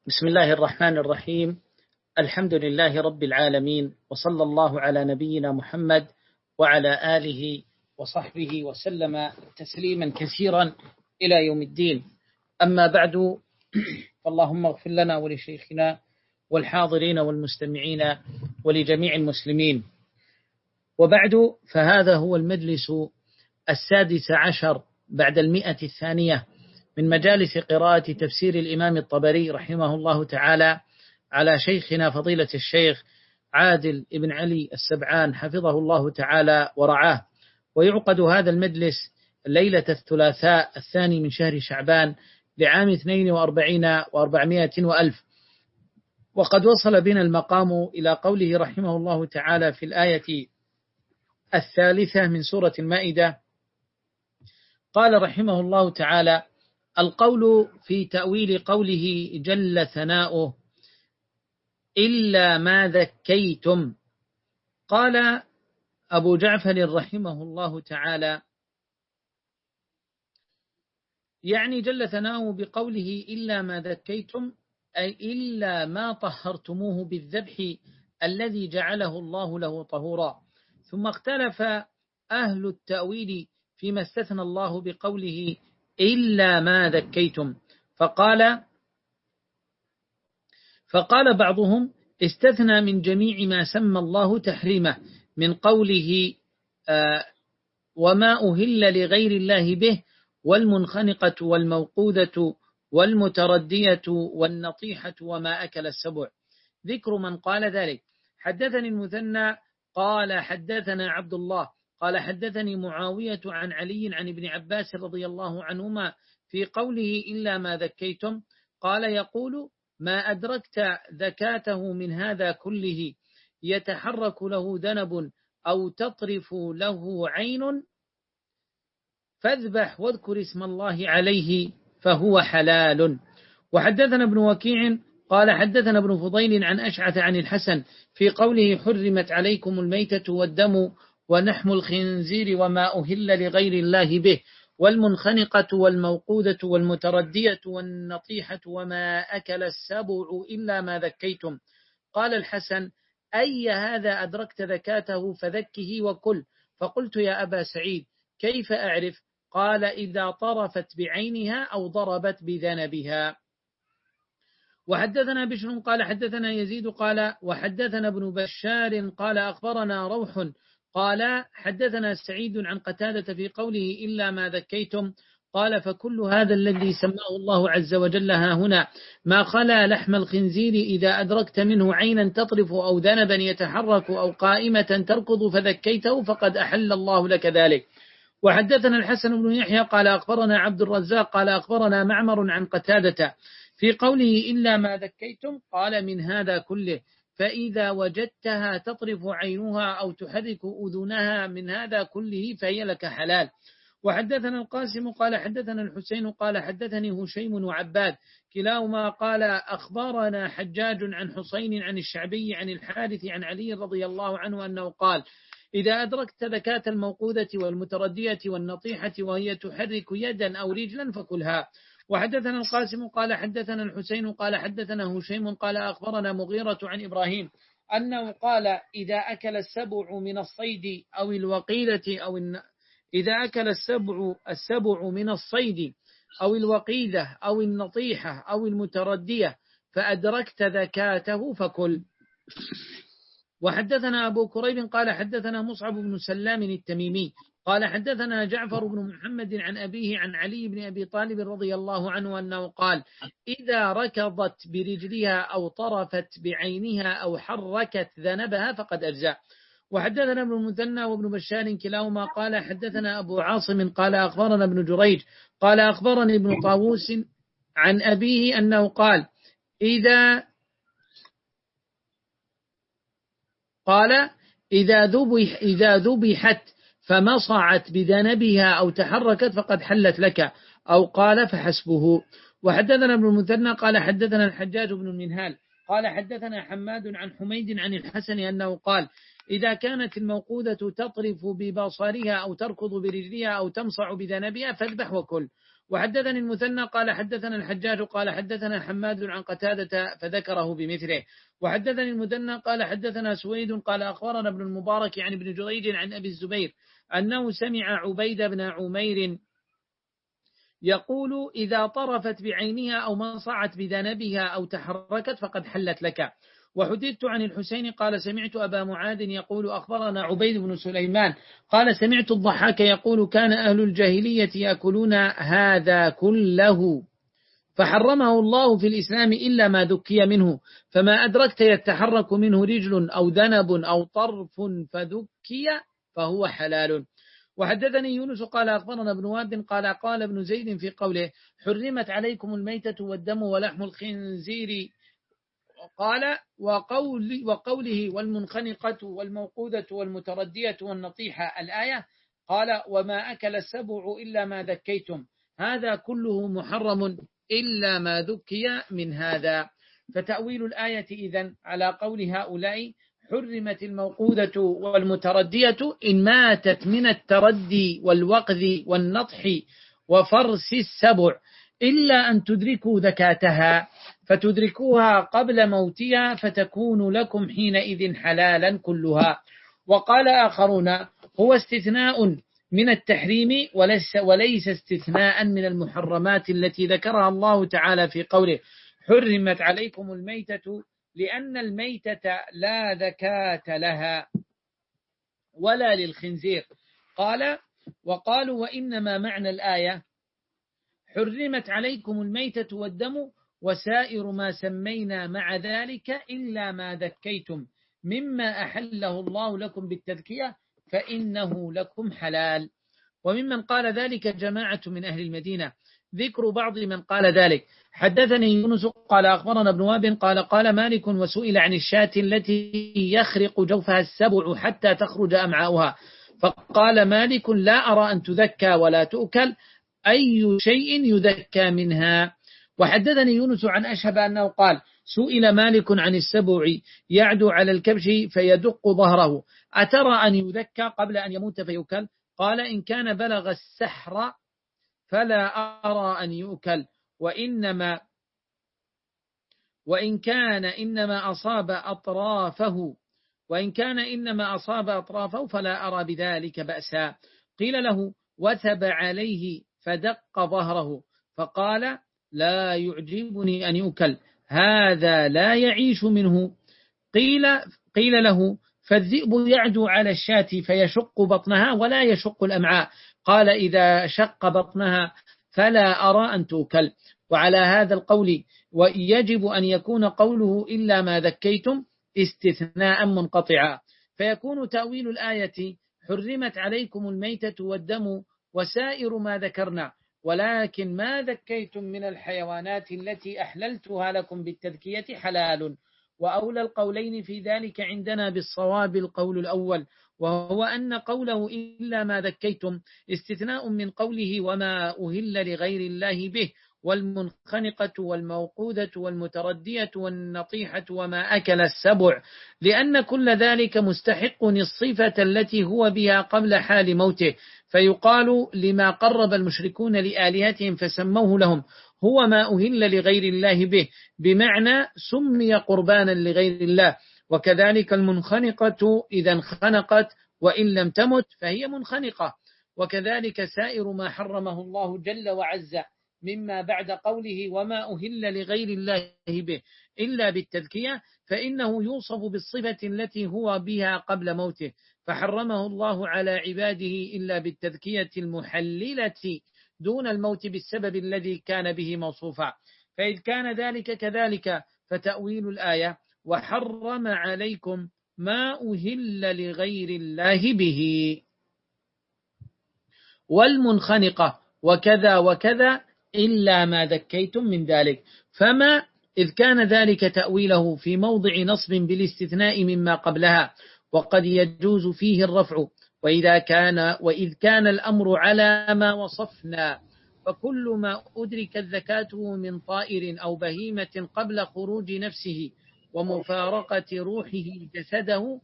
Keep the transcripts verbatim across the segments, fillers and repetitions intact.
بسم الله الرحمن الرحيم. الحمد لله رب العالمين، وصلى الله على نبينا محمد وعلى آله وصحبه وسلم تسليما كثيرا إلى يوم الدين. أما بعد، فاللهم اغفر لنا ولشيخنا والحاضرين والمستمعين ولجميع المسلمين. وبعد، فهذا هو المجلس السادس عشر بعد المئة الثانية من مجالس قراءة تفسير الإمام الطبري رحمه الله تعالى على شيخنا فضيلة الشيخ عادل بن علي السبعان حفظه الله تعالى ورعاه. ويعقد هذا المجلس ليلة الثلاثاء الثاني من شهر شعبان لعام اثنين وأربعين وأربعمائة وألف. وقد وصل بنا المقام إلى قوله رحمه الله تعالى في الآية الثالثة من سورة المائدة. قال رحمه الله تعالى: القول في تأويل قوله جل ثناؤه إلا ما ذكيتم. قال أبو جعفر رحمه الله تعالى: يعني جل ثناؤه بقوله إلا ما ذكيتم، أي إلا ما طهرتموه بالذبح الذي جعله الله له طهورا. ثم اختلف أهل التأويل فيما استثنى الله بقوله إلا ما ذكيتم، فقال فقال بعضهم استثنى من جميع ما سمى الله تحريمه من قوله آه وما أهل لغير الله به، والمنخنقة والموقوذة والمتردية والنطيحة وما أكل السبع. ذكر من قال ذلك: حدثني المثنى قال حدثنا عبد الله قال حدثني معاوية عن علي عن ابن عباس رضي الله عنهما في قوله إلا ما ذكيتم، قال يقول: ما أدركت ذكاته من هذا كله يتحرك له ذنب أو تطرف له عين فاذبح واذكر اسم الله عليه فهو حلال. وحدثنا ابن وكيع قال حدثنا ابن فضيل عن أشعث عن الحسن في قوله حرمت عليكم الميتة والدم ونحم الخنزير وما أهل لغير الله به، والمنخنقة والموقوذة والمتردية والنطيحة وما أكل السبع إلا ما ذكيتم. قال الحسن: أي هذا أدركت ذكاته فذكه وكل. فقلت: يا أبا سعيد كيف أعرف؟ قال: إذا طرفت بعينها أو ضربت بذنبها. وحدثنا بشر قال حدثنا يزيد قال وحدثنا ابن بشار قال أخبرنا روح قال حدثنا سعيد عن قتادة في قوله إلا ما ذكيتم، قال: فكل هذا الذي سماه الله عز وجل ها هنا ما خلا لحم الخنزير إذا أدركت منه عينا تطرف أو ذنبا يتحرك أو قائمة تركض فذكيته فقد أحل الله لك ذلك. وحدثنا الحسن بن يحيى قال أخبرنا عبد الرزاق قال أخبرنا معمر عن قتادة في قوله إلا ما ذكيتم، قال: من هذا كله، فإذا وجدتها تطرف عينها أو تحرك أذنها من هذا كله فهي لك حلال. وحدثنا القاسم قال حدثنا الحسين قال حدثني هشيم وعباد كلاهما قال أخبرنا حجاج عن حسين عن الشعبي عن الحارث عن علي رضي الله عنه أنه قال: إذا أدركت ذكاة الموقوذة والمتردية والنطيحة وهي تحرك يدا أو رجلا فكلها. وحدثنا القاسم قال حدثنا الحسين قال حدثنا هشيم قال أخبرنا مغيرة عن إبراهيم أنه قال: إذا أكل السبع من الصيد أو الوقيلة أو الن... إذا أكل السبع السبع من الصيد أو الوقيدة أو النطيحة أو المتردية فأدركت ذكاته فكل. وحدثنا أبو كريب قال حدثنا مصعب بن سلام التميمي قال حدثنا جعفر بن محمد عن أبيه عن علي بن أبي طالب رضي الله عنه أنه قال: إذا ركضت برجلها أو طرفت بعينها أو حركت ذنبها فقد أجزاء. وحدثنا ابن المثنى وابن بشار كلاهما قال حدثنا أبو عاصم قال أخبرنا ابن جريج قال أخبرني ابن طاووس عن أبيه أنه قال: إذا قال إذا ذبح إذا ذبحت فمصعت بذنبها أو تحركت فقد حلت لك، أو قال فحسبه. وحدثنا ابن المثنى قال حدثنا الحجاج بن المنهال قال حدثنا حماد عن حميد عن الحسن أنه قال: إذا كانت الموقوذة تطرف ببصرها أو تركض برجلها أو تمصع بذنبها فاذبح وكل. وحدثني المثنى قال حدثنا الحجاج قال حدثنا حماد عن قتادة فذكره بمثله. وحدثني المثنى قال حدثنا سويد قال أخبرنا ابن المبارك عن ابن جريج عن أبي الزبير أنه سمع عبيد بن عمير يقول إذا طرفت بعينها أو منصعت بذنبها أو تحركت فقد حلت لك. وحدثت عن الحسين قال سمعت أبا معاذ يقول أخبرنا عبيد بن سليمان قال سمعت الضحاك يقول كان أهل الجاهلية يأكلون هذا كله فحرمه الله في الإسلام إلا ما ذكي منه، فما أدركت يتحرك منه رجل أو ذنب أو طرف فذكي فهو حلال. وحدثني يونس قال أخبرنا ابن واد قال قال ابن زيد في قوله حرمت عليكم الميتة والدم ولحم الخنزير قال وقول وقوله والمنخنقة والموقوذة والمتردية والنطيحة الآية قال وما أكل السبع إلا ما ذكيتم، هذا كله محرم إلا ما ذكي من هذا. فتأويل الآية إذن على قول هؤلاء حرمت الموقوذة والمتردية إن ماتت من التردي والوقذ والنطح وفرس السبع إلا أن تدركوا ذكاتها فتدركوها قبل موتها فتكون لكم حينئذ حلالا كلها. وقال آخرون هو استثناء من التحريم وليس, وليس استثناء من المحرمات التي ذكرها الله تعالى في قوله حرمت عليكم الميتة لأن الميتة لا ذكاة لها ولا للخنزير. قال وقالوا وإنما معنى الآية حرمت عليكم الميتة والدم وسائر ما سمينا مع ذلك إلا ما ذكيتم مما أحله الله لكم بالتذكية فإنه لكم حلال. وممن قال ذلك جماعة من أهل المدينة. ذكر بعض من قال ذلك حدثني يونس قال أخبرنا ابن وهب قال قال مالك وسئل عن الشاة التي يخرق جوفها السبع حتى تخرج أمعاؤها فقال مالك لا أرى أن تذكى ولا تؤكل أي شيء يذكى منها. وحدثني يونس عن أشهب أنه قال سئل مالك عن السبع يعدو على الكبش فيدق ظهره أترى أن يذكى قبل أن يموت فيؤكل؟ قال إن كان بلغ السحر فلا أرى أن يؤكل وإنما وإن كان إنما أصاب أطرافه وإن كان إنما أصاب أطرافه فلا أرى بذلك بأسا. قيل له وثب عليه فدق ظهره فقال لا يعجبني أن يؤكل هذا لا يعيش منه. قيل, قيل له فالذئب يعدو على الشاة فيشق بطنها ولا يشق الأمعاء قال إذا شق بطنها فلا أرى أن تؤكل. وعلى هذا القول ويجب أن يكون قوله إلا ما ذكيتم استثناء منقطعا فيكون تأويل الآية حرمت عليكم الميتة والدم وسائر ما ذكرنا ولكن ما ذكيتم من الحيوانات التي أحللتها لكم بالتذكية حلال. وأولى القولين في ذلك عندنا بالصواب القول الأول وهو أن قوله إلا ما ذكيتم استثناء من قوله وما أهل لغير الله به والمنخنقة والموقوذة والمتردية والنطيحة وما أكل السبع لأن كل ذلك مستحق الصفة التي هو بها قبل حال موته فيقال لما قرب المشركون لآلهتهم فسموه لهم هو ما أهل لغير الله به بمعنى سمي قربانا لغير الله. وكذلك المنخنقة إذا انخنقت وإن لم تمت فهي منخنقة. وكذلك سائر ما حرمه الله جل وعز مما بعد قوله وما أهل لغير الله به إلا بالتذكية فإنه يوصف بالصفة التي هو بها قبل موته فحرمه الله على عباده إلا بالتذكية المحللة دون الموت بالسبب الذي كان به موصوفا. فإذ كان ذلك كذلك فتأويل الآية وحرم عليكم ما أهل لغير الله به والمنخنقة وكذا وكذا إلا ما ذكيتم من ذلك. فما إذ كان ذلك تأويله في موضع نصب بالاستثناء مما قبلها وقد يجوز فيه الرفع وإذا كان وإذ كان الأمر على ما وصفنا فكل ما أدرك الذكاة من طائر أو بهيمة قبل خروج نفسه ومفارقة روحه جسده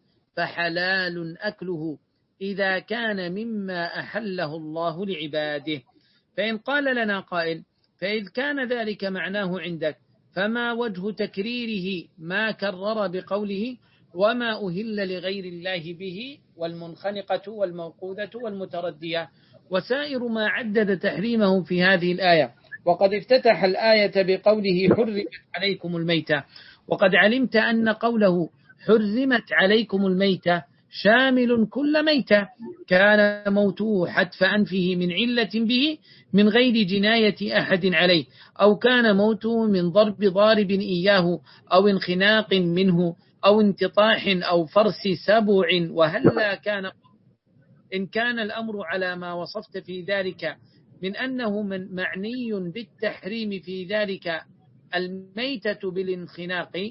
فحلال أكله إذا كان مما أحله الله لعباده. فإن قال لنا قائل فإذ كان ذلك معناه عندك فما وجه تكريره ما كرر بقوله وما أهل لغير الله به والمنخنقة والموقوذة والمتردية وسائر ما عدد تحريمه في هذه الآية، وقد افتتح الآية بقوله حرمت عليكم الميتة، وقد علمت أن قوله حرمت عليكم الميتة شامل كل ميتة كان موته حتف أنفه من علة به من غير جناية أحد عليه، أو كان موته من ضرب ضارب إياه أو انخناق منه أو انتطاح أو فرس سبع، وهلا كان إن كان الأمر على ما وصفت في ذلك من أنه من معني بالتحريم في ذلك الميتة بالانخناق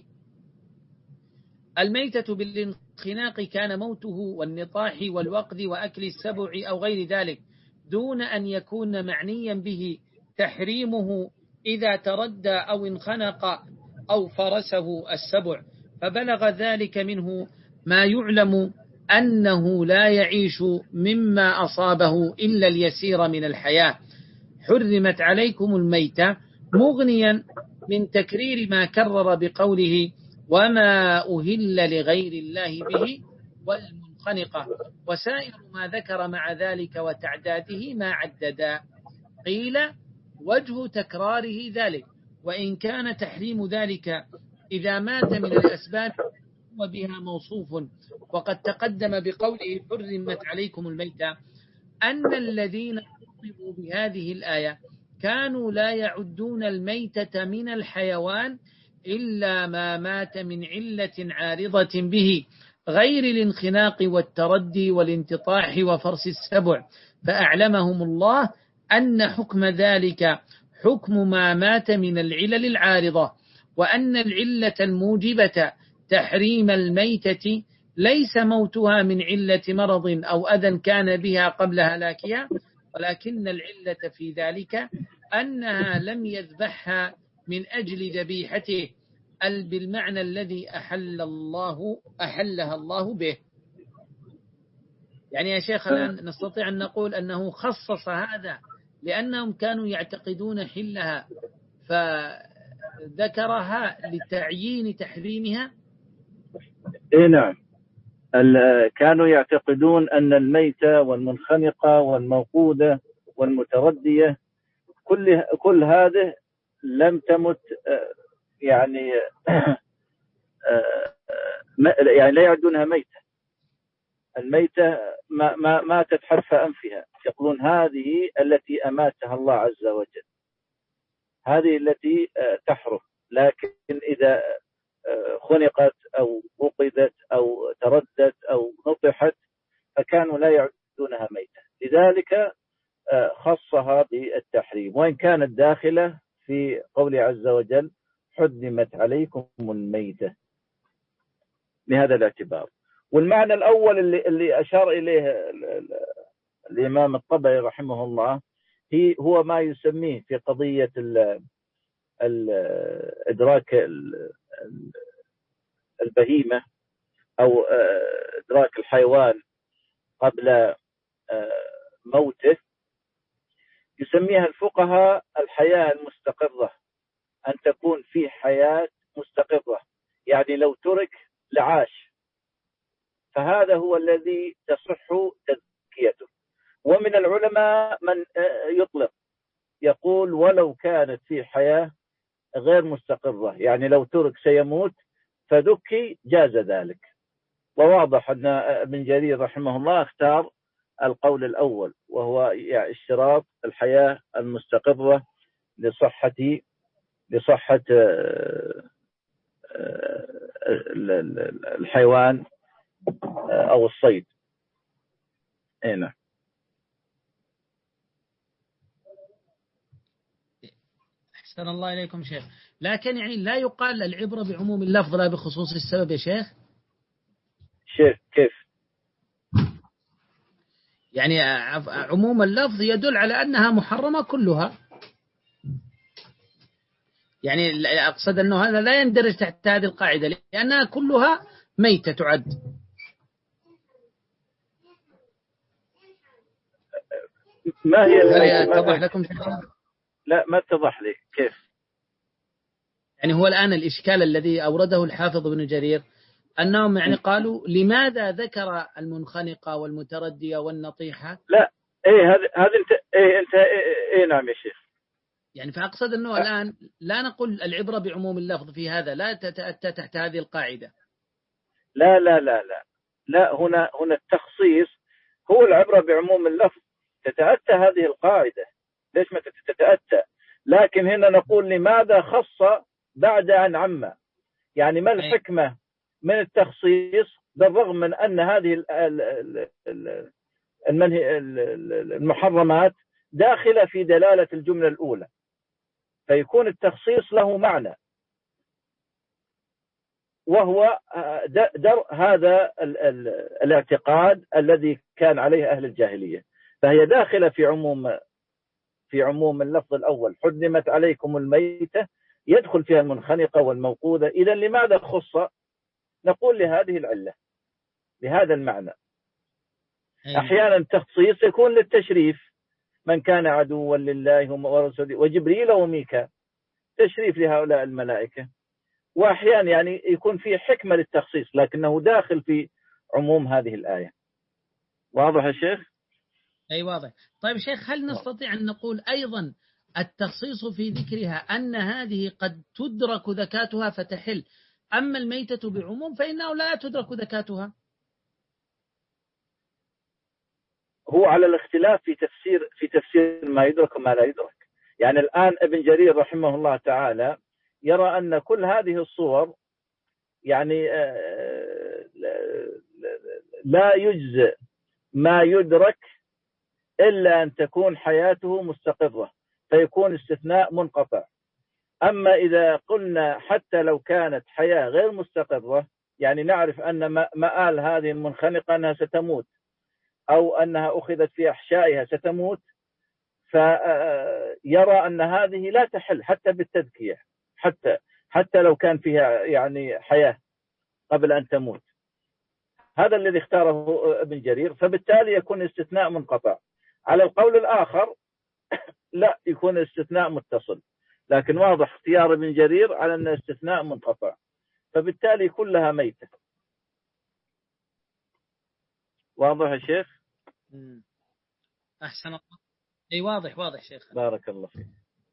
الميتة بالانخناق كان موته والنطاح والوقذ وأكل السبع أو غير ذلك، دون أن يكون معنيا به تحريمه إذا تردى أو انخنق أو فرسه السبع، فبلغ ذلك منه ما يعلم أنه لا يعيش مما أصابه إلا اليسير من الحياة. حرمت عليكم الميتة مغنيا من تكرير ما كرر بقوله وما أهل لغير الله به والمنخنقة، وسائر ما ذكر مع ذلك وتعداده ما عددا. قيل وجه تكراره ذلك، وإن كان تحريم ذلك إذا مات من الأسباب وبها موصوف، وقد تقدم بقوله حرمت عليكم الميتة أن الذين خطبوا بهذه الآية كانوا لا يعدون الميتة من الحيوان إلا ما مات من علة عارضة به غير الانخناق والتردي والانتطاح وفرس السبع، فأعلمهم الله أن حكم ذلك حكم ما مات من العلل العارضة، وأن العلة الموجبة تحريم الميتة ليس موتها من علة مرض أو أذى كان بها قبل هلاكها، ولكن العلة في ذلك أنها لم يذبحها من أجل ذبيحته بالمعنى الذي أحل الله أحلها الله به. يعني يا شيخ الآن نستطيع أن نقول أنه خصص هذا لأنهم كانوا يعتقدون حلها فذكرها لتعيين تحريمها. إيه نعم، كانوا يعتقدون أن الميتة والمنخنقة والموقودة والمتردية كل كل هذه لم تمت، يعني يعني لا يعدونها ميتة. الميتة ما ما ماتت حرف أنفها، يقولون هذه التي أماتها الله عز وجل، هذه التي تحرم، لكن إذا خنقت أو وقدت أو تردت أو نطحت فكانوا لا يعدونها ميتة، لذلك خصها بالتحريم، وإن كانت داخلة في قوله عز وجل حرمت عليكم الميتة بهذا الاعتبار. والمعنى الأول اللي, اللي أشار إليه الإمام الطبري رحمه الله هي هو ما يسميه في قضية ال ال إدراك البهيمة أو إدراك الحيوان قبل موته، يسميها الفقهاء الحياة المستقرة، أن تكون في حياة مستقرة، يعني لو ترك لعاش، فهذا هو الذي تصح تزكيته. ومن العلماء من يطلق يقول ولو كانت في حياة غير مستقرة، يعني لو ترك سيموت فذكي جاز ذلك. وواضح أن ابن جرير رحمه الله اختار القول الأول، وهو يعني اشتراط الحياة المستقرة لصحة لصحة الحيوان أو الصيد. هنا أحسن الله إليكم شيخ، لكن يعني لا يقال العبرة بعموم اللفظ لا بخصوص السبب يا شيخ. شيخ كيف؟ يعني عموم اللفظ يدل على أنها محرمة كلها، يعني أقصد أنه هذا لا يندرج تحت هذه القاعدة لأنها كلها ميتة تعد. ما هي هل الميتة؟ اتضح لكم؟ لا ما اتضح لي كيف. يعني هو الآن الإشكال الذي أورده الحافظ ابن جرير أنهم يعني قالوا لماذا ذكر المنخنقة والمتردية والنطيحة؟ لا ايه هذا هذا انت ايه انت ايه, إيه نعم يا شيخ. يعني فأقصد أنه الآن لا نقول العبرة بعموم اللفظ في هذا، لا تتأتى تحت هذه القاعدة. لا لا لا لا لا هنا هنا التخصيص هو العبرة بعموم اللفظ، تتأتى هذه القاعدة، ليش ما تتأتى؟ لكن هنا نقول لماذا خص بعد أن عم، يعني ما الحكمة من التخصيص بالرغم من أن هذه المحرمات داخلة في دلالة الجملة الأولى، فيكون التخصيص له معنى، وهو در هذا الاعتقاد الذي كان عليه أهل الجاهلية، فهي داخلة في عموم في عموم اللفظ الأول، حرمت عليكم الميتة، يدخل فيها المنخنقة والموقوذة. إذن لماذا خص؟ نقول لهذه العلة، لهذا المعنى. أحيانا تخصيص يكون للتشريف، من كان عدوا لله ورسوله وجبريل وميكا، تشريف لهؤلاء الملائكة. وأحيانا يعني يكون في حكمة للتخصيص لكنه داخل في عموم هذه الآية. واضح يا شيخ؟ أي واضح. طيب شيخ، هل نستطيع أن نقول أيضا التخصيص في ذكرها أن هذه قد تدرك ذكاتها فتحل، أما الميتة بعموم فإنه لا تدرك ذكاتها؟ هو على الاختلاف في تفسير في تفسير ما يدرك وما لا يدرك. يعني الآن ابن جرير رحمه الله تعالى يرى أن كل هذه الصور يعني لا يجزئ ما يدرك إلا أن تكون حياته مستقرة، فيكون استثناء منقطع. أما إذا قلنا حتى لو كانت حياة غير مستقرة، يعني نعرف أن مآل هذه المنخنقة أنها ستموت أو أنها أخذت في أحشائها ستموت، فيرى أن هذه لا تحل حتى بالتذكية، حتى حتى لو كان فيها يعني حياة قبل أن تموت. هذا الذي اختاره ابن جرير، فبالتالي يكون استثناء منقطع. على القول الآخر لا، يكون استثناء متصل، لكن واضح اختيار ابن جرير على أن استثناء منقطع، فبالتالي كلها ميتة. واضح يا شيخ؟ أحسن الله. أي واضح واضح شيخ. بارك الله فيك.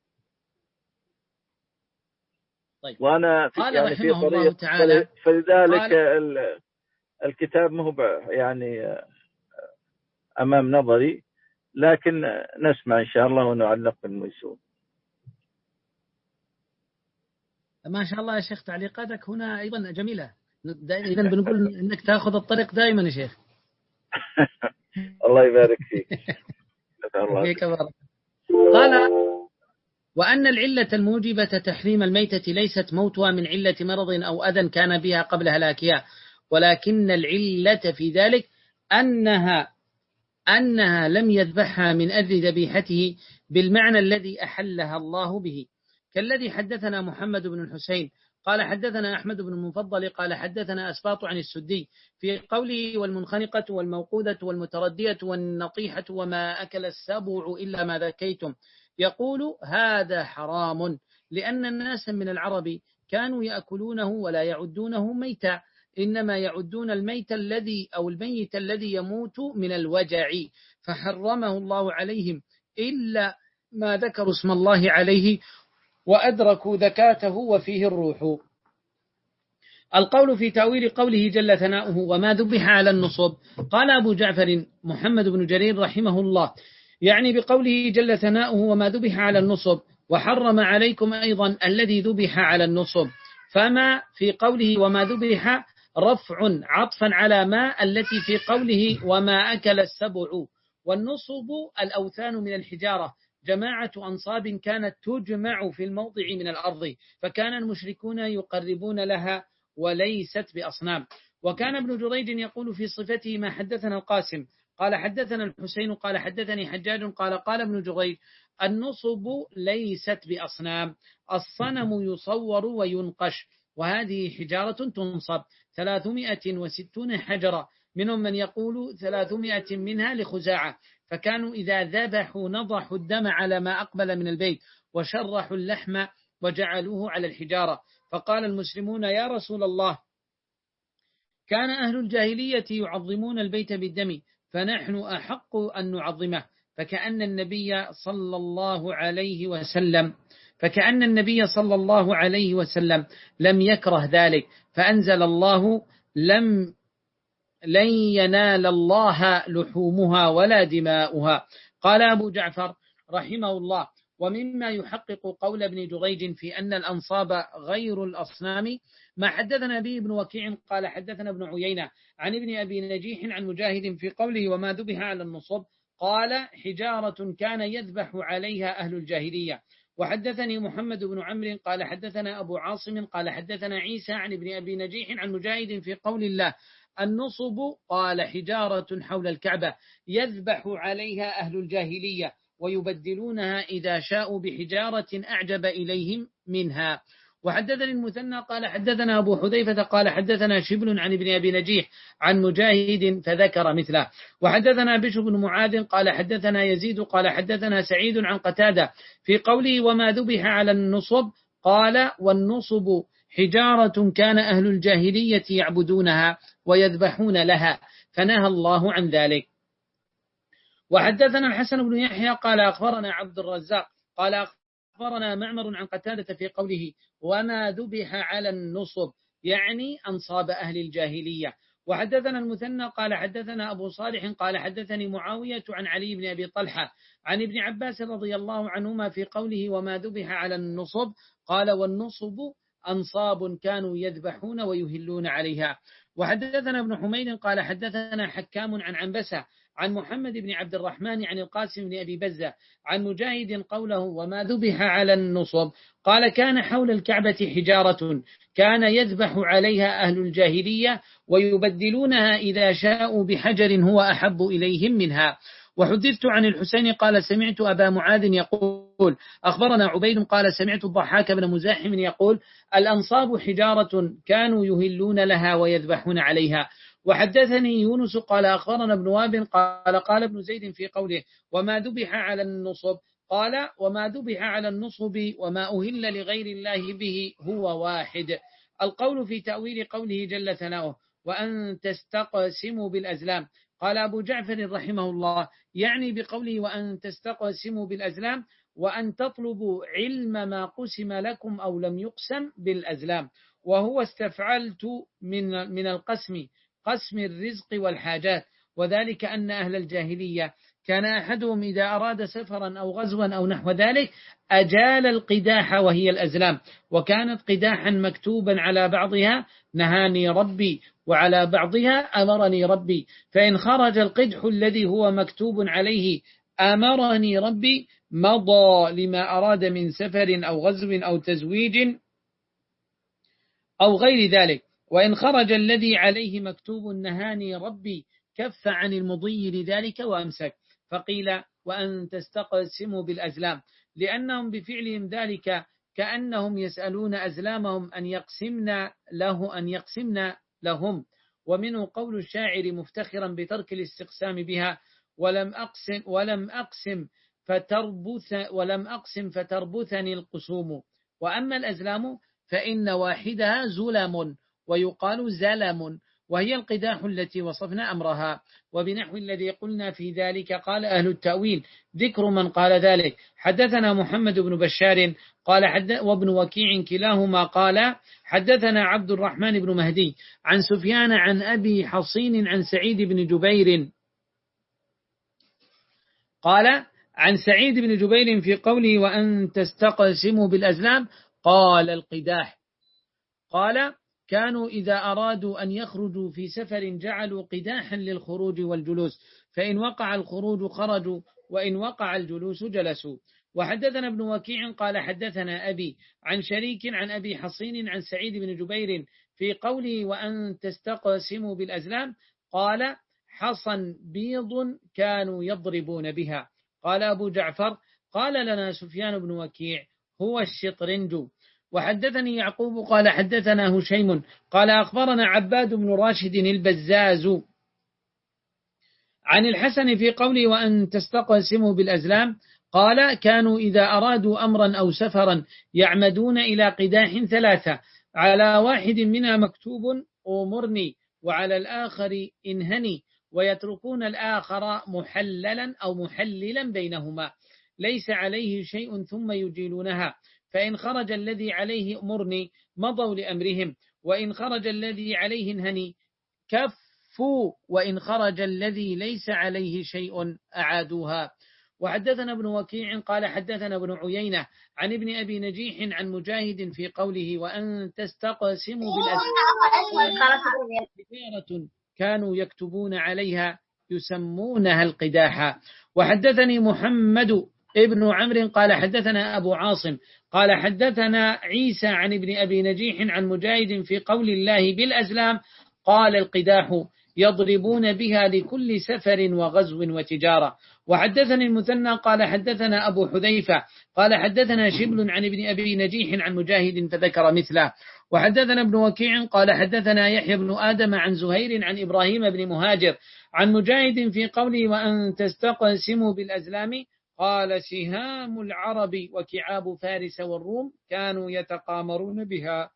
طيب. وأنا في قال يعني رحمه في الله تعالى، فلذلك الكتاب مو يعني أمام نظري، لكن نسمع إن شاء الله ونعلق بالميسور. ما شاء الله يا شيخ، تعليقاتك هنا أيضا جميلة. إذا بنقول إنك تأخذ الطريق دائما يا شيخ. الله يبارك فيك. فيك بارك. قال: وأن العلة الموجبة تحريم الميتة ليست موتها من علة مرض أو أذى كان بها قبل هلاكها، ولكن العلة في ذلك أنها أنها لم يذبحها من أجل ذبيحته بالمعنى الذي أحلها الله به، كالذي حدثنا محمد بن الحسين قال حدثنا أحمد بن المفضل قال حدثنا أسباط عن السدي في قوله: والمنخنقة والموقوذة والمتردية والنطيحة وما أكل السبع إلا ما ذكيتم، يقول: هذا حرام، لأن الناس من العرب كانوا يأكلونه ولا يعدونه ميتا، إنما يعدون الميت الذي أو الميت الذي يموت من الوجع، فحرمه الله عليهم إلا ما ذكروا اسم الله عليه وأدركوا ذكاته وفيه الروح. القول في تأويل قوله جل ثناؤه: وما ذبح على النصب، قال أبو جعفر محمد بن جرير رحمه الله، يعني بقوله جل ثناؤه وما ذبح على النصب، وحرم عليكم أيضا الذي ذبح على النصب، فما في قوله وما ذبح رفع عطفا على ما التي في قوله وما أكل السبع. والنصب الأوثان من الحجارة، جماعة أنصاب كانت تجمع في الموضع من الأرض، فكان المشركون يقربون لها وليست بأصنام. وكان ابن جريج يقول في صفته ما حدثنا القاسم قال حدثنا الحسين قال حدثني حجاج قال قال ابن جريج: النصب ليست بأصنام، الصنم يصور وينقش، وهذه حجارة تنصب ثلاثمائة وستون حجرة، منهم من يقول ثلاثمائة منها لخزاعة، فكانوا إذا ذبحوا نضحوا الدم على ما أقبل من البيت وشرحوا اللحم وجعلوه على الحجارة. فقال المسلمون يا رسول الله كان أهل الجاهلية يعظمون البيت بالدم فنحن أحق أن نعظمه. فكأن النبي صلى الله عليه وسلم فكأن النبي صلى الله عليه وسلم لم يكره ذلك، فأنزل الله لم لن ينال الله لحومها ولا دماؤها. قال أبو جعفر رحمه الله: ومما يحقق قول ابن جريج في أن الأنصاب غير الأصنام ما حدثنا به ابن وكيع قال حدثنا ابن عيينة عن ابن أبي نجيح عن مجاهد في قوله وما ذبح على النصب قال حجارة كان يذبح عليها أهل الجاهلية. وحدثني محمد بن عمرو قال حدثنا أبو عاصم قال حدثنا عيسى عن ابن أبي نجيح عن مجاهد في قول الله النصب قال حجارة حول الكعبة يذبح عليها أهل الجاهلية ويبدلونها إذا شاءوا بحجارة أعجب إليهم منها. وحدثني المثنى قال حدثنا أبو حذيفة قال حدثنا شبل عن ابن أبي نجيح عن مجاهد فذكر مثله. وحدثنا بشر بن معاذ قال حدثنا يزيد قال حدثنا سعيد عن قتادة في قوله وما ذبح على النصب قال والنصب حجارة كان أهل الجاهلية يعبدونها ويذبحون لها فنهى الله عن ذلك. وحدثنا الحسن بن يحيى قال أخبرنا عبد الرزاق قال أخبرنا معمر عن قتادة في قوله وما ذبح على النصب يعني أنصاب أهل الجاهلية. وحدثنا المثنى قال حدثنا أبو صالح قال حدثني معاوية عن علي بن أبي طلحة عن ابن عباس رضي الله عنهما في قوله وما ذبح على النصب قال والنصب أنصاب كانوا يذبحون ويهلون عليها. وحدثنا ابن حميد قال حدثنا حكام عن عنبسة عن محمد بن عبد الرحمن عن القاسم بن أبي بزة عن مجاهد قوله وما ذبح على النصب قال كان حول الكعبة حجارة كان يذبح عليها أهل الجاهلية ويبدلونها إذا شاءوا بحجر هو أحب إليهم منها. وحدثت عن الحسين قال سمعت أبا معاذ يقول أخبرنا عبيد قال سمعت الضحاك بن مزاحم يقول الأنصاب حجارة كانوا يهلون لها ويذبحون عليها. وحدثني يونس قال أخبرنا ابن وهب قال قال ابن زيد في قوله وما ذبح على النصب قال وما ذبح على النصب وما أهل لغير الله به هو واحد. القول في تأويل قوله جل ثناؤه وأن تستقسموا بالأزلام قال أبو جعفر رحمه الله يعني بقوله وأن تستقسموا بالأزلام وأن تطلبوا علم ما قسم لكم أو لم يقسم بالأزلام وهو استفعلت من من القسم قسم الرزق والحاجات. وذلك أن أهل الجاهلية كان أحدهم إذا أراد سفرا أو غزوا أو نحو ذلك أجال القداح وهي الأزلام وكانت قداحا مكتوبا على بعضها نهاني ربي وعلى بعضها أمرني ربي فإن خرج القدح الذي هو مكتوب عليه أمرني ربي مضى لما أراد من سفر أو غزو أو تزويج أو غير ذلك. وإن خرج الذي عليه مكتوب نهاني ربي كف عن المضي لذلك وأمسك. فقيل وأن تستقسموا بالأزلام لأنهم بفعلهم ذلك كأنهم يسألون أزلامهم أن يقسمنا له أن يقسمنا لهم. ومنه قول الشاعر مفتخرا بترك الاستقسام بها ولم أقسم ولم أقسم فتربث ولم أقسم فتربثني القسوم. وأما الأزلام فإن واحدها زلم ويقال زلم وهي القداح التي وصفنا أمرها. وبنحو الذي قلنا في ذلك قال أهل التأويل ذكر من قال ذلك. حدثنا محمد بن بشار قال حد وابن وكيع كلاهما قال حدثنا عبد الرحمن بن مهدي عن سفيان عن أبي حصين عن سعيد بن جبير قال عن سعيد بن جبير في قوله وأن تستقسموا بالأزلام قال القداح قال كانوا إذا أرادوا أن يخرجوا في سفر جعلوا قداحا للخروج والجلوس فإن وقع الخروج خرجوا وإن وقع الجلوس جلسوا. وحدثنا ابن وكيع قال حدثنا أبي عن شريك عن أبي حصين عن سعيد بن جبير في قوله وأن تستقسموا بالأزلام قال حصن بيض كانوا يضربون بها. قال أبو جعفر قال لنا سفيان بن وكيع هو الشطرنج. وحدثني يعقوب قال حدثنا هشيم قال أخبرنا عباد بن راشد البزاز عن الحسن في قوله وأن تستقسموا بالأزلام قال كانوا إذا أرادوا أمرا أو سفرا يعمدون إلى قداح ثلاثة على واحد منها مكتوب أمرني وعلى الآخر انهني ويتركون الآخر محللا أو محللا بينهما ليس عليه شيء ثم يجيلونها فإن خرج الذي عليه أمرني مضوا لأمرهم وإن خرج الذي عليه انهني كفوا وإن خرج الذي ليس عليه شيء أعادوها. وحدثنا ابن وكيع قال حدثنا ابن عيينة عن ابن أبي نجيح عن مجاهد في قوله وأن تستقسموا بالأسفار كانوا يكتبون عليها يسمونها القداحة. وحدثني محمد ابن عمرو قال حدثنا أبو عاصم قال حدثنا عيسى عن ابن أبي نجيح عن مجاهد في قول الله بالأزلام قال القداح يضربون بها لكل سفر وغزو وتجارة. وحدثني المثنى قال حدثنا أبو حذيفة قال حدثنا شبل عن ابن أبي نجيح عن مجاهد فذكر مثله. وحدثنا ابن وكيع قال حدثنا يحيى بن آدم عن زهير عن إبراهيم بن مهاجر عن مجاهد في قوله وأن تستقسموا بالأزلام قال سهام العرب وكعاب فارس والروم كانوا يتقامرون بها.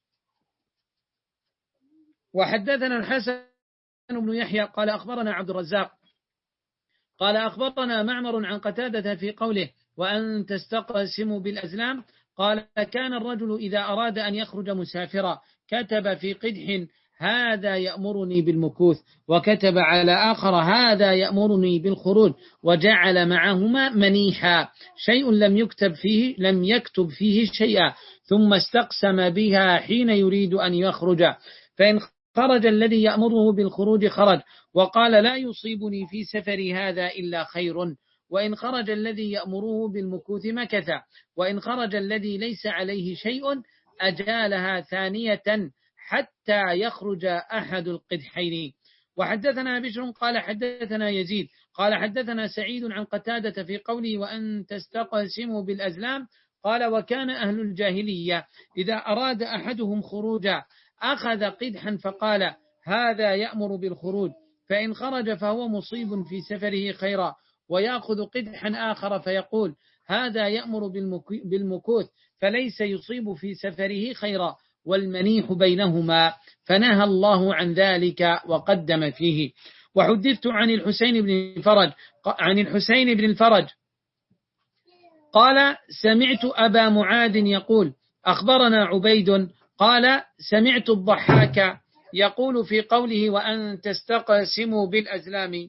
وحدثنا الحسن بن يحيى قال أخبرنا عبد الرزاق قال أخبرنا معمر عن قتادة في قوله وأن تستقسموا بالأزلام قال كان الرجل إذا أراد أن يخرج مسافرا كتب في قدح هذا يأمرني بالمكوث وكتب على آخر هذا يأمرني بالخروج وجعل معهما منيحا شيء لم يكتب فيه لم يكتب فيه شيئا ثم استقسم بها حين يريد أن يخرج فإن خرج الذي يأمره بالخروج خرج وقال لا يصيبني في سفري هذا إلا خير وإن خرج الذي يأمره بالمكوث مكث وإن خرج الذي ليس عليه شيء أجالها ثانية حتى يخرج أحد القدحين. وحدثنا بشر قال حدثنا يزيد قال حدثنا سعيد عن قتادة في قوله وأن تستقسموا بالأزلام قال وكان أهل الجاهلية إذا أراد أحدهم خروجا أخذ قدحا فقال هذا يأمر بالخروج فإن خرج فهو مصيب في سفره خيرا ويأخذ قدحا آخر فيقول هذا يأمر بالمكوث فليس يصيب في سفره خيرا والمنيح بينهما فنهى الله عن ذلك وقدم فيه. وحدثت عن الحسين بن فرج عن الحسين بن الفرج قال سمعت أبا معاذ يقول أخبرنا عبيد قال سمعت الضحاك يقول في قوله وأن تستقسموا بالأزلام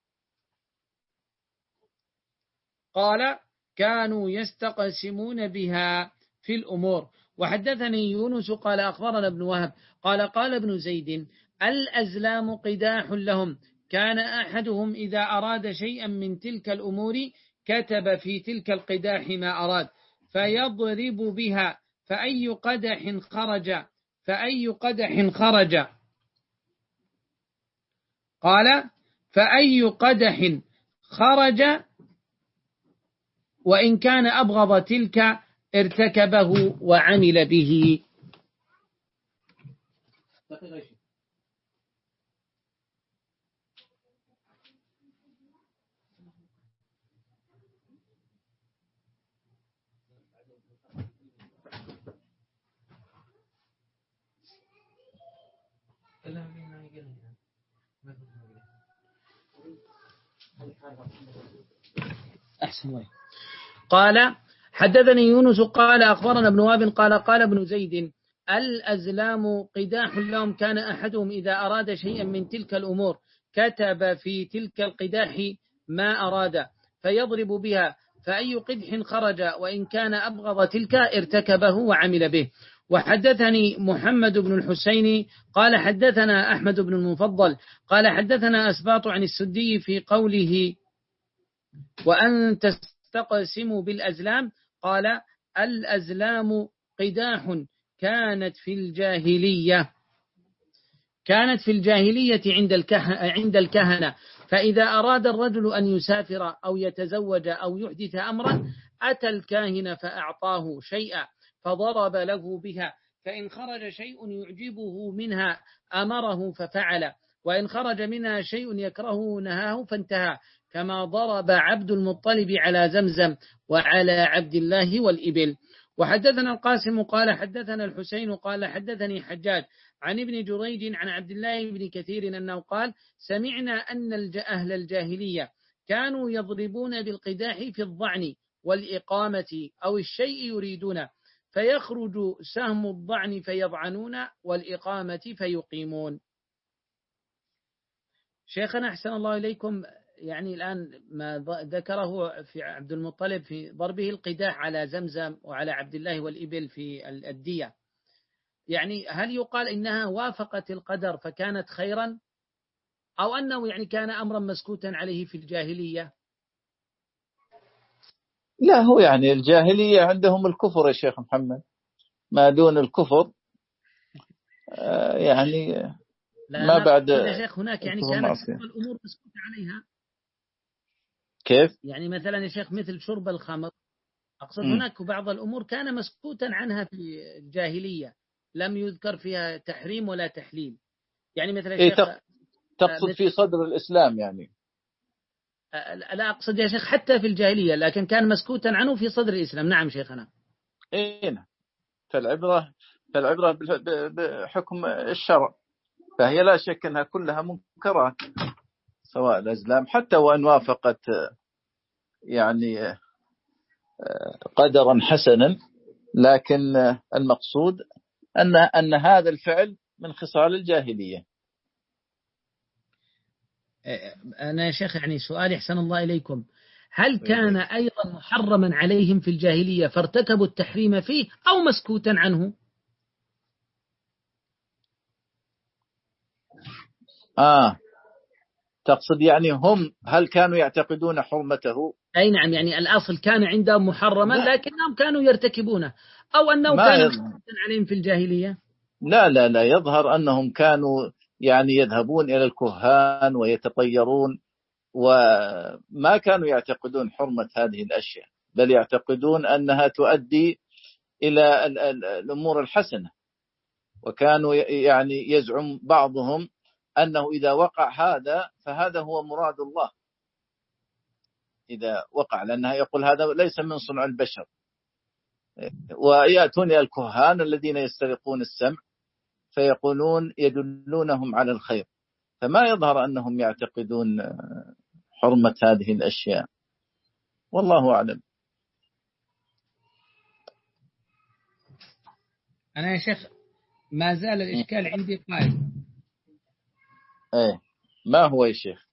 قال كانوا يستقسمون بها في الأمور. وحدثني يونس قال أخبرنا ابن وهب قال قال ابن زيد الأزلام قداح لهم كان أحدهم إذا أراد شيئا من تلك الأمور كتب في تلك القداح ما أراد فيضرب بها فأي قدح خرج فأي قدح خرج قال فأي قدح خرج وإن كان أبغض تلك ارتكبه وعمل به. أحسن وين قال حدثني يونس قال أخبرنا ابن وهب قال قال ابن زيد الأزلام قداح لهم كان أحدهم إذا أراد شيئا من تلك الأمور كتب في تلك القداح ما أراد فيضرب بها فأي قدح خرج وإن كان أبغض تلك ارتكبه وعمل به. وحدثني محمد بن الحسين قال حدثنا أحمد بن المفضل قال حدثنا أسباط عن السدي في قوله وأن تستقسموا بالأزلام قال الأزلام قداح كانت في الجاهلية كانت في الجاهلية عند الكهنة, عند الكهنة فإذا أراد الرجل أن يسافر أو يتزوج أو يحدث أمرا أتى الكاهن فأعطاه شيئا فضرب له بها فإن خرج شيء يعجبه منها أمره ففعل وإن خرج منها شيء يكرهه نهاه فانتهى، كما ضرب عبد المطلب على زمزم وعلى عبد الله والإبل. وحدثنا القاسم قال حدثنا الحسين قال حدثني حجاج عن ابن جريج عن عبد الله بن كثير أنه قال سمعنا أن أهل الجاهلية كانوا يضربون بالقداح في الضعن والإقامة أو الشيء يريدونه، فيخرج سهم الضعن فيضعنون والإقامة فيقيمون. شيخنا أحسن الله إليكم، يعني الآن ما ذكره في عبد المطلب في ضربه القداح على زمزم وعلى عبد الله والإبل في الدية، يعني هل يقال إنها وافقت القدر فكانت خيرا، أو أنه يعني كان أمرا مسكوتا عليه في الجاهلية؟ لا، هو يعني الجاهلية عندهم الكفر يا شيخ محمد، ما دون الكفر يعني ما بعد يا شيخ هناك يعني كانت الأمور مسكوت عليها. كيف؟ يعني مثلا يا شيخ مثل شرب الخمر، أقصد م. هناك بعض الأمور كان مسكوتا عنها في الجاهلية، لم يذكر فيها تحريم ولا تحليل. يعني مثلا يا شيخ إيه تقصد في صدر الإسلام يعني؟ لا أقصد يا شيخ حتى في الجاهلية، لكن كان مسكوتا عنه في صدر الإسلام. نعم شيخنا. إيه، فالعبرة فالعبرة بحكم الشرع، فهي لا شك أنها كلها منكرات سواء الأزلام حتى وإن وافقت يعني قدرا حسنا، لكن المقصود أن أن هذا الفعل من خصال الجاهلية. أنا يا شيخ يعني سؤالي أحسن الله إليكم، هل كان أيضا محرما عليهم في الجاهلية فارتكبوا التحريم فيه أو مسكوتا عنه؟ آه تقصد يعني هم هل كانوا يعتقدون حرمته؟ أي نعم، يعني الأصل كان عندهم محرما لكنهم كانوا يرتكبونه، أو أنه كان مسكوتا عليهم في الجاهلية؟ لا لا لا يظهر أنهم كانوا يعني يذهبون إلى الكهان ويتطيرون، وما كانوا يعتقدون حرمة هذه الأشياء، بل يعتقدون أنها تؤدي إلى الأمور الحسنة. وكانوا يعني يزعم بعضهم أنه إذا وقع هذا فهذا هو مراد الله إذا وقع، لأنها يقول هذا ليس من صنع البشر. ويأتون إلى الكهان الذين يسترقون السمع فيقولون يدلونهم على الخير، فما يظهر أنهم يعتقدون حرمة هذه الأشياء، والله أعلم. أنا يا شيخ ما زال الإشكال عندي قائم. إيه ما هو يا شيخ؟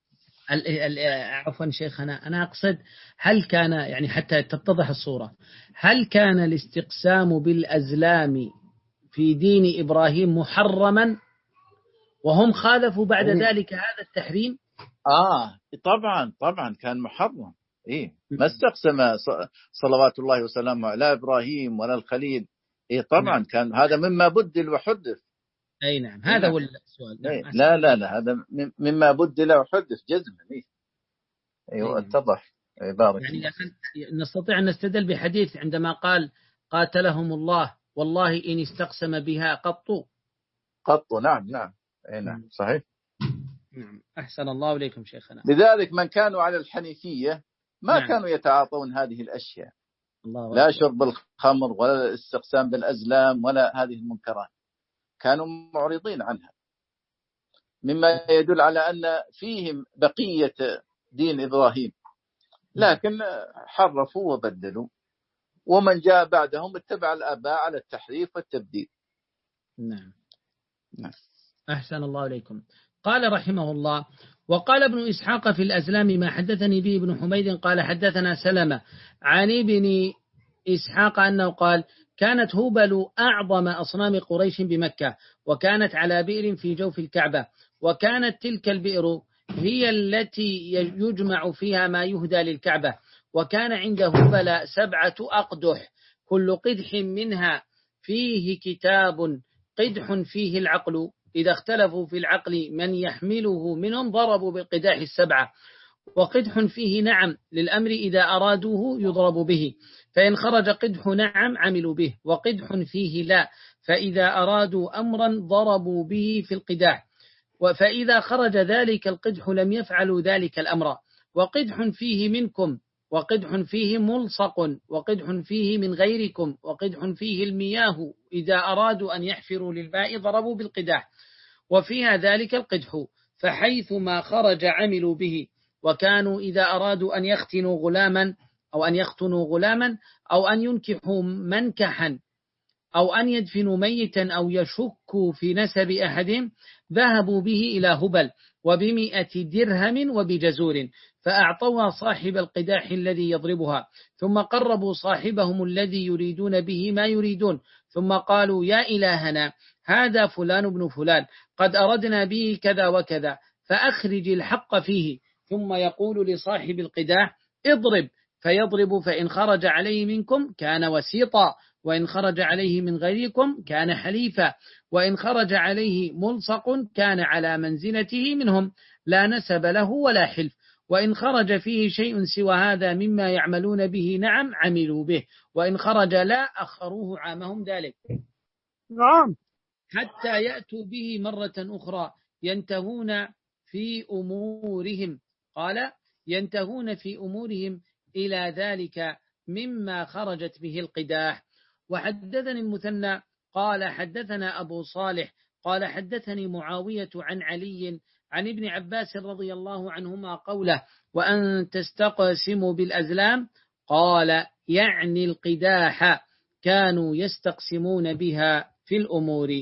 عفوا شيخنا، أنا أقصد هل كان يعني حتى تتضح الصورة، هل كان الاستقسام بالأزلام في دين إبراهيم محرما وهم خالفوا بعد ذلك هذا التحريم؟ آه طبعا طبعا كان محرم. إيه ما استقسم صلوات الله وسلامه على إبراهيم ولا الخليل. إيه طبعا نعم. كان هذا مما بدل وحدث. أي نعم هذا هو السؤال. نعم. إيه لا لا لا هذا مما بدل وحدث جزما. إيه أيوة اتضح. إيه بارك يعني نستطيع أن نستدل بحديث عندما قال قاتلهم الله والله إن استقسم بها قط قط. نعم نعم أي نعم صحيح. نعم أحسن الله إليكم شيخنا. لذلك من كانوا على الحنيفية ما نعم. كانوا يتعاطون هذه الأشياء، الله لا شرب الخمر ولا الاستقسام بالأزلام ولا هذه المنكرات، كانوا معرضين عنها، مما يدل على أن فيهم بقية دين إبراهيم، لكن حرفوا وبدلوا، ومن جاء بعدهم اتبع الآباء على التحريف والتبديل. نعم نعم أحسن الله إليكم. قال رحمه الله: وقال ابن إسحاق في الأزلام ما حدثني به ابن حميد قال حدثنا سلمة عن ابن إسحاق أنه قال: كانت هبل أعظم أصنام قريش بمكة، وكانت على بئر في جوف الكعبة، وكانت تلك البئر هي التي يجمع فيها ما يهدى للكعبة، وكان عند هبل سبعة أقدح كل قدح منها فيه كتاب، قدح فيه العقل، إذا اختلفوا في العقل من يحمله منهم ضربوا بالقداح السبعة، وقدح فيه نعم للأمر إذا أرادوه يضرب به، فإن خرج قدح نعم عملوا به، وقدح فيه لا، فإذا أرادوا أمرا ضربوا به في القداح، فإذا خرج ذلك القدح لم يفعلوا ذلك الأمر. وقدح فيه منكم، وقدح فيه ملصق، وقدح فيه من غيركم، وقدح فيه المياه إذا أرادوا أن يحفروا للماء ضربوا بالقداح، وفيها ذلك القدح، فحيث ما خرج عملوا به. وكانوا إذا أرادوا أن يختنوا غلاما أو أن يختنوا غلاما أو أن ينكحوا منكحا أو أن يدفنوا ميتا أو يشكوا في نسب أحدهم ذهبوا به إلى هبل وبمئة درهم وبجزور، فأعطوها صاحب القداح الذي يضربها، ثم قربوا صاحبهم الذي يريدون به ما يريدون، ثم قالوا يا إلهنا هذا فلان بن فلان قد أردنا به كذا وكذا فأخرج الحق فيه. ثم يقول لصاحب القداح اضرب، فيضرب، فإن خرج عليه منكم كان وسيطا، وإن خرج عليه من غيركم كان حليفا، وإن خرج عليه ملصق كان على منزلته منهم لا نسب له ولا حلف، وإن خرج فيه شيء سوى هذا مما يعملون به نعم عملوا به، وإن خرج لا أخروه عامهم ذلك. نعم. حتى يأتوا به مرة أخرى ينتهون في أمورهم، قال ينتهون في أمورهم إلى ذلك مما خرجت به القداح. وحدثني المثنى قال حدثنا أبو صالح قال حدثني معاوية عن علي عن ابن عباس رضي الله عنهما قوله وأن تستقسموا بالأزلام، قال يعني القداح كانوا يستقسمون بها في الأمور.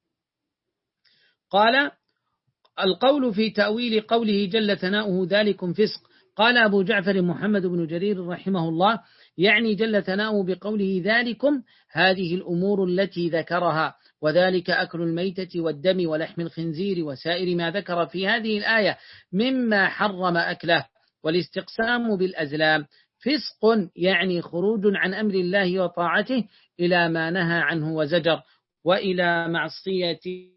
قال القول في تأويل قوله جل ثناؤه ذلكم فسق. قال أبو جعفر محمد بن جرير رحمه الله يعني جل ثناؤه بقوله ذلكم هذه الأمور التي ذكرها، وذلك أكل الميتة والدم ولحم الخنزير وسائر ما ذكر في هذه الآية مما حرم أكله. والاستقسام بالأزلام فسق يعني خروج عن أمر الله وطاعته إلى ما نهى عنه وزجر وإلى معصيته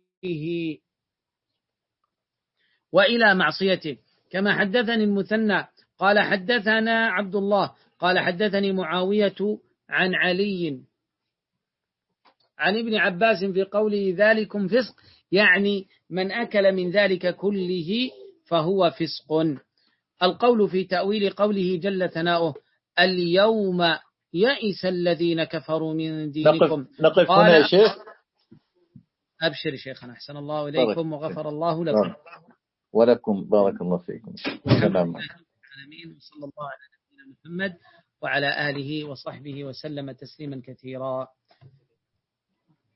وإلى معصيته. كما حدثني المثنى قال حدثنا عبد الله قال حدثني معاوية عن علي عن ابن عباس في قوله ذلكم فسق يعني من أكل من ذلك كله فهو فسق. القول في تأويل قوله جل ثناؤه اليوم يئس الذين كفروا من دينكم. نقف هنا يا شيخ. أبشر شيخنا أحسن الله إليكم وغفر الله لكم ولكم بارك الله فيكم. السلام عليكم. وصلى الله على نبينا محمد وعلى آله وصحبه وسلم تسليما كثيرا.